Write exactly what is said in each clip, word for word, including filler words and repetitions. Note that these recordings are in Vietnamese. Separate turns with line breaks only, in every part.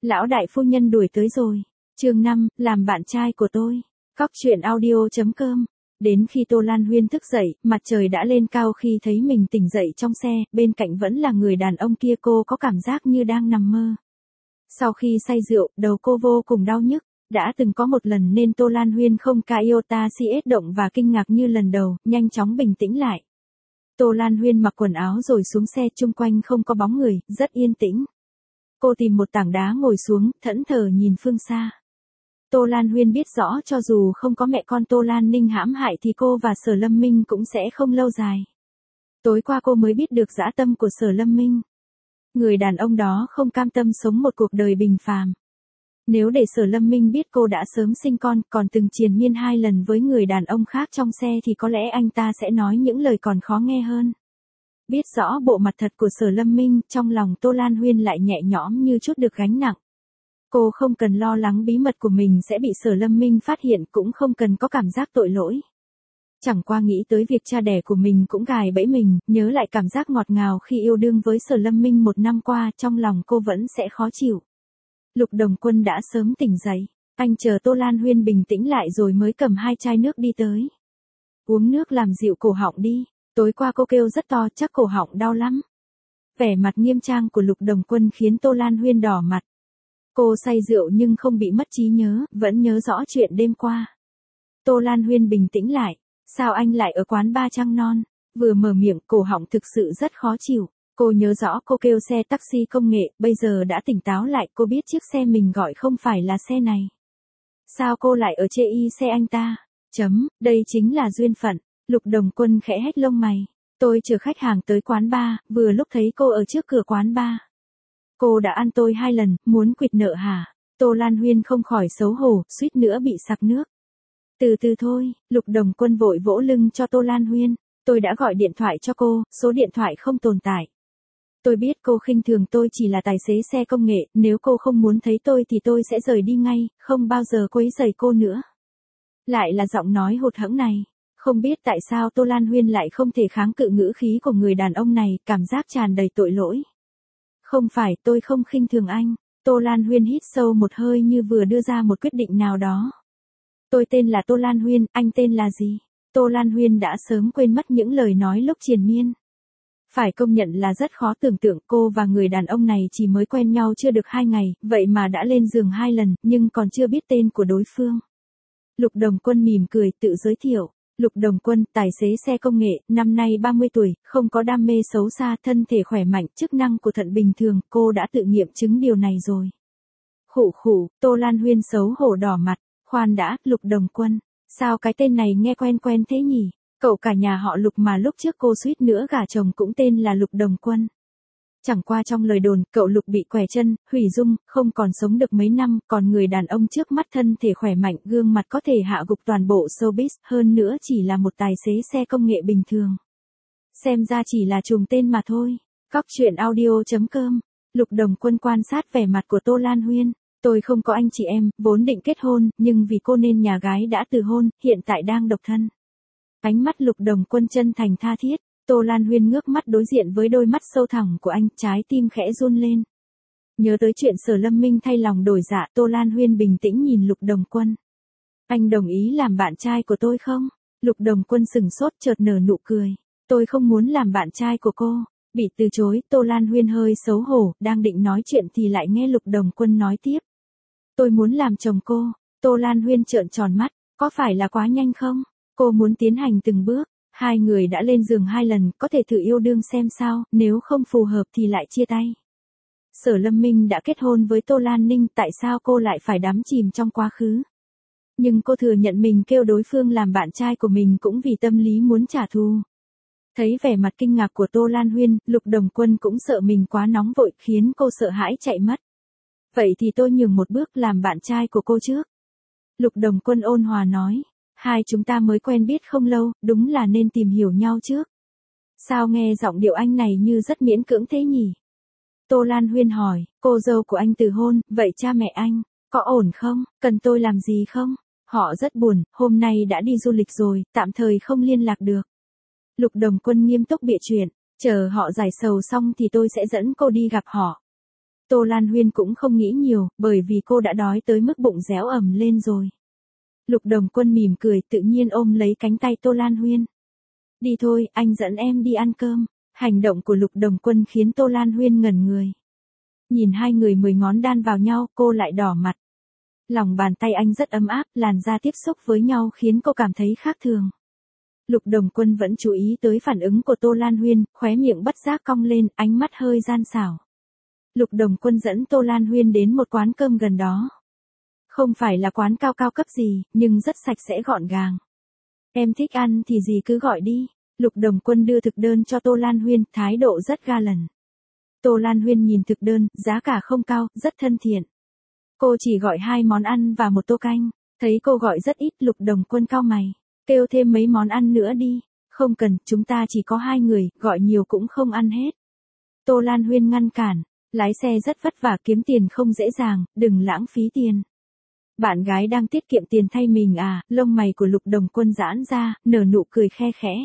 Lão đại phu nhân đuổi tới rồi. Chương năm, làm bạn trai của tôi. Cóc truyện audio chấm com. Đến khi Tô Lan Huyên thức dậy, mặt trời đã lên cao khi thấy mình tỉnh dậy trong xe, bên cạnh vẫn là người đàn ông kia, cô có cảm giác như đang nằm mơ. Sau khi say rượu, đầu cô vô cùng đau nhức. Đã từng có một lần nên Tô Lan Huyên không ca iota siết động và kinh ngạc như lần đầu, nhanh chóng bình tĩnh lại. Tô Lan Huyên mặc quần áo rồi xuống xe, chung quanh không có bóng người, rất yên tĩnh. Cô tìm một tảng đá ngồi xuống, thẫn thờ nhìn phương xa. Tô Lan Huyên biết rõ cho dù không có mẹ con Tô Lan Ninh hãm hại thì cô và Sở Lâm Minh cũng sẽ không lâu dài. Tối qua cô mới biết được dã tâm của Sở Lâm Minh. Người đàn ông đó không cam tâm sống một cuộc đời bình phàm. Nếu để Sở Lâm Minh biết cô đã sớm sinh con, còn từng triền miên hai lần với người đàn ông khác trong xe thì có lẽ anh ta sẽ nói những lời còn khó nghe hơn. Biết rõ bộ mặt thật của Sở Lâm Minh, trong lòng Tô Lan Huyên lại nhẹ nhõm như chút được gánh nặng. Cô không cần lo lắng bí mật của mình sẽ bị Sở Lâm Minh phát hiện, cũng không cần có cảm giác tội lỗi. Chẳng qua nghĩ tới việc cha đẻ của mình cũng gài bẫy mình, nhớ lại cảm giác ngọt ngào khi yêu đương với Sở Lâm Minh một năm qua, trong lòng cô vẫn sẽ khó chịu. Lục Đồng Quân đã sớm tỉnh dậy, anh chờ Tô Lan Huyên bình tĩnh lại rồi mới cầm hai chai nước đi tới. Uống nước làm dịu cổ họng đi, tối qua cô kêu rất to, chắc cổ họng đau lắm. Vẻ mặt nghiêm trang của Lục Đồng Quân khiến Tô Lan Huyên đỏ mặt. Cô say rượu nhưng không bị mất trí nhớ, vẫn nhớ rõ chuyện đêm qua. Tô Lan Huyên bình tĩnh lại, sao anh lại ở quán ba trăng non? Vừa mở miệng, cổ họng thực sự rất khó chịu. Cô nhớ rõ cô kêu xe taxi công nghệ, bây giờ đã tỉnh táo lại, cô biết chiếc xe mình gọi không phải là xe này. Sao cô lại ở chê y xe anh ta? Chấm, đây chính là duyên phận. Lục Đồng Quân khẽ hét lông mày. Tôi chở khách hàng tới quán bar, vừa lúc thấy cô ở trước cửa quán bar. Cô đã ăn tôi hai lần, muốn quỵt nợ hả? Tô Lan Huyên không khỏi xấu hổ, suýt nữa bị sặc nước. Từ từ thôi, Lục Đồng Quân vội vỗ lưng cho Tô Lan Huyên. Tôi đã gọi điện thoại cho cô, số điện thoại không tồn tại. Tôi biết cô khinh thường tôi chỉ là tài xế xe công nghệ, nếu cô không muốn thấy tôi thì tôi sẽ rời đi ngay, không bao giờ quấy rầy cô nữa. Lại là giọng nói hụt hẫng này. Không biết tại sao Tô Lan Huyên lại không thể kháng cự ngữ khí của người đàn ông này, cảm giác tràn đầy tội lỗi. Không phải, tôi không khinh thường anh. Tô Lan Huyên hít sâu một hơi như vừa đưa ra một quyết định nào đó. Tôi tên là Tô Lan Huyên, anh tên là gì? Tô Lan Huyên đã sớm quên mất những lời nói lúc triền miên. Phải công nhận là rất khó tưởng tượng cô và người đàn ông này chỉ mới quen nhau chưa được hai ngày, vậy mà đã lên giường hai lần, nhưng còn chưa biết tên của đối phương. Lục Đồng Quân mỉm cười tự giới thiệu. Lục Đồng Quân, tài xế xe công nghệ, năm nay ba mươi tuổi, không có đam mê xấu xa, thân thể khỏe mạnh, chức năng của thận bình thường, cô đã tự nghiệm chứng điều này rồi. Khụ khụ, Tô Lan Huyên xấu hổ đỏ mặt, khoan đã, Lục Đồng Quân, sao cái tên này nghe quen quen thế nhỉ? Cậu cả nhà họ Lục mà lúc trước cô suýt nữa gả chồng cũng tên là Lục Đồng Quân. Chẳng qua trong lời đồn, cậu Lục bị quẻ chân, hủy dung, không còn sống được mấy năm, còn người đàn ông trước mắt thân thể khỏe mạnh, gương mặt có thể hạ gục toàn bộ showbiz, hơn nữa chỉ là một tài xế xe công nghệ bình thường. Xem ra chỉ là trùng tên mà thôi. Cóc truyện audio chấm com. Lục Đồng Quân quan sát vẻ mặt của Tô Lan Huyên. Tôi không có anh chị em, vốn định kết hôn, nhưng vì cô nên nhà gái đã từ hôn, hiện tại đang độc thân. Ánh mắt Lục Đồng Quân chân thành tha thiết. Tô Lan Huyên ngước mắt đối diện với đôi mắt sâu thẳm của anh, trái tim khẽ run lên. Nhớ tới chuyện Sở Lâm Minh thay lòng đổi dạ, Tô Lan Huyên bình tĩnh nhìn Lục Đồng Quân. Anh đồng ý làm bạn trai của tôi không? Lục Đồng Quân sừng sốt chợt nở nụ cười. Tôi không muốn làm bạn trai của cô. Bị từ chối, Tô Lan Huyên hơi xấu hổ, đang định nói chuyện thì lại nghe Lục Đồng Quân nói tiếp. Tôi muốn làm chồng cô. Tô Lan Huyên trợn tròn mắt, có phải là quá nhanh không? Cô muốn tiến hành từng bước. Hai người đã lên giường hai lần, có thể thử yêu đương xem sao, nếu không phù hợp thì lại chia tay. Sở Lâm Minh đã kết hôn với Tô Lan Ninh, tại sao cô lại phải đắm chìm trong quá khứ? Nhưng cô thừa nhận mình kêu đối phương làm bạn trai của mình cũng vì tâm lý muốn trả thù. Thấy vẻ mặt kinh ngạc của Tô Lan Huyên, Lục Đồng Quân cũng sợ mình quá nóng vội, khiến cô sợ hãi chạy mất. Vậy thì tôi nhường một bước làm bạn trai của cô trước. Lục Đồng Quân ôn hòa nói. Hai chúng ta mới quen biết không lâu, đúng là nên tìm hiểu nhau trước. Sao nghe giọng điệu anh này như rất miễn cưỡng thế nhỉ? Tô Lan Huyên hỏi, cô dâu của anh từ hôn, vậy cha mẹ anh, có ổn không, cần tôi làm gì không? Họ rất buồn, hôm nay đã đi du lịch rồi, tạm thời không liên lạc được. Lục Đồng Quân nghiêm túc bịa chuyện, chờ họ giải sầu xong thì tôi sẽ dẫn cô đi gặp họ. Tô Lan Huyên cũng không nghĩ nhiều, bởi vì cô đã đói tới mức bụng réo ẩm lên rồi. Lục Đồng Quân mỉm cười tự nhiên ôm lấy cánh tay Tô Lan Huyên. Đi thôi, anh dẫn em đi ăn cơm. Hành động của Lục Đồng Quân khiến Tô Lan Huyên ngẩn người. Nhìn hai người mười ngón đan vào nhau, cô lại đỏ mặt. Lòng bàn tay anh rất ấm áp, làn da tiếp xúc với nhau khiến cô cảm thấy khác thường. Lục Đồng Quân vẫn chú ý tới phản ứng của Tô Lan Huyên, khóe miệng bất giác cong lên, ánh mắt hơi gian xảo. Lục Đồng Quân dẫn Tô Lan Huyên đến một quán cơm gần đó. Không phải là quán cao cao cấp gì, nhưng rất sạch sẽ gọn gàng. Em thích ăn thì gì cứ gọi đi. Lục Đồng Quân đưa thực đơn cho Tô Lan Huyên, thái độ rất ga lăng. Tô Lan Huyên nhìn thực đơn, giá cả không cao, rất thân thiện. Cô chỉ gọi hai món ăn và một tô canh. Thấy cô gọi rất ít, Lục Đồng Quân cau mày. Kêu thêm mấy món ăn nữa đi. Không cần, chúng ta chỉ có hai người, gọi nhiều cũng không ăn hết. Tô Lan Huyên ngăn cản. Lái xe rất vất vả, kiếm tiền không dễ dàng, đừng lãng phí tiền. Bạn gái đang tiết kiệm tiền thay mình à? Lông mày của Lục Đồng Quân giãn ra, nở nụ cười khe khẽ.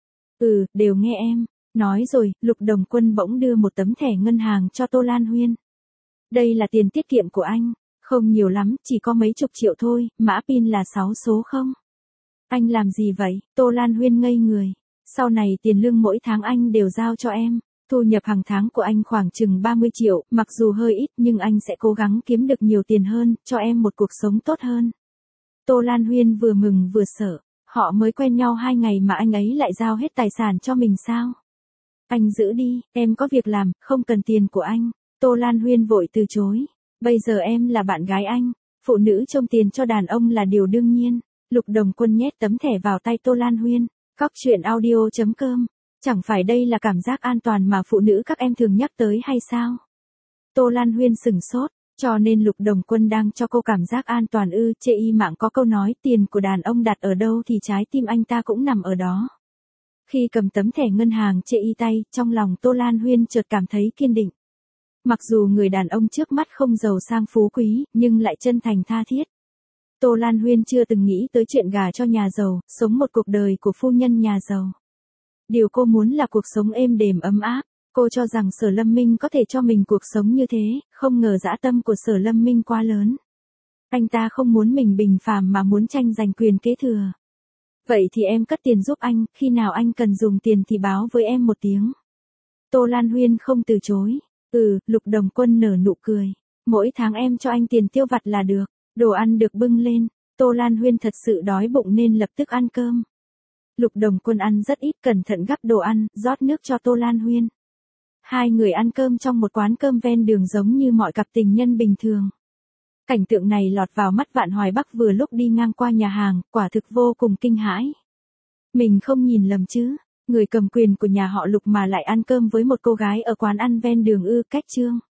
Ừ, đều nghe em. Nói rồi, Lục Đồng Quân bỗng đưa một tấm thẻ ngân hàng cho Tô Lan Huyên. Đây là tiền tiết kiệm của anh. Không nhiều lắm, chỉ có mấy chục triệu thôi, mã pin là sáu số không? Anh làm gì vậy? Tô Lan Huyên ngây người. Sau này tiền lương mỗi tháng anh đều giao cho em. Thu nhập hàng tháng của anh khoảng chừng ba mươi triệu, mặc dù hơi ít nhưng anh sẽ cố gắng kiếm được nhiều tiền hơn, cho em một cuộc sống tốt hơn. Tô Lan Huyên vừa mừng vừa sợ. Họ mới quen nhau hai ngày mà anh ấy lại giao hết tài sản cho mình sao? Anh giữ đi, em có việc làm, không cần tiền của anh. Tô Lan Huyên vội từ chối. Bây giờ em là bạn gái anh. Phụ nữ trông tiền cho đàn ông là điều đương nhiên. Lục Đồng Quân nhét tấm thẻ vào tay Tô Lan Huyên. Cóc truyện audio chấm com. Chẳng phải đây là cảm giác an toàn mà phụ nữ các em thường nhắc tới hay sao? Tô Lan Huyên sửng sốt. Cho nên Lục Đồng Quân đang cho cô cảm giác an toàn ư? Chê y mạng có câu nói tiền của đàn ông đặt ở đâu thì trái tim anh ta cũng nằm ở đó. Khi cầm tấm thẻ ngân hàng chê y tay, trong lòng Tô Lan Huyên chợt cảm thấy kiên định. Mặc dù người đàn ông trước mắt không giàu sang phú quý, nhưng lại chân thành tha thiết. Tô Lan Huyên chưa từng nghĩ tới chuyện gả cho nhà giàu, sống một cuộc đời của phu nhân nhà giàu. Điều cô muốn là cuộc sống êm đềm ấm áp. Cô cho rằng Sở Lâm Minh có thể cho mình cuộc sống như thế, không ngờ dã tâm của Sở Lâm Minh quá lớn. Anh ta không muốn mình bình phàm mà muốn tranh giành quyền kế thừa. Vậy thì em cất tiền giúp anh, khi nào anh cần dùng tiền thì báo với em một tiếng. Tô Lan Huyên không từ chối. Ừ, Lục Đồng Quân nở nụ cười. Mỗi tháng em cho anh tiền tiêu vặt là được. Đồ ăn được bưng lên. Tô Lan Huyên thật sự đói bụng nên lập tức ăn cơm. Lục Đồng Quân ăn rất ít, cẩn thận gắp đồ ăn, rót nước cho Tô Lan Huyên. Hai người ăn cơm trong một quán cơm ven đường giống như mọi cặp tình nhân bình thường. Cảnh tượng này lọt vào mắt Vạn Hoài Bắc vừa lúc đi ngang qua nhà hàng, quả thực vô cùng kinh hãi. Mình không nhìn lầm chứ, người cầm quyền của nhà họ Lục mà lại ăn cơm với một cô gái ở quán ăn ven đường ư? Cách trương.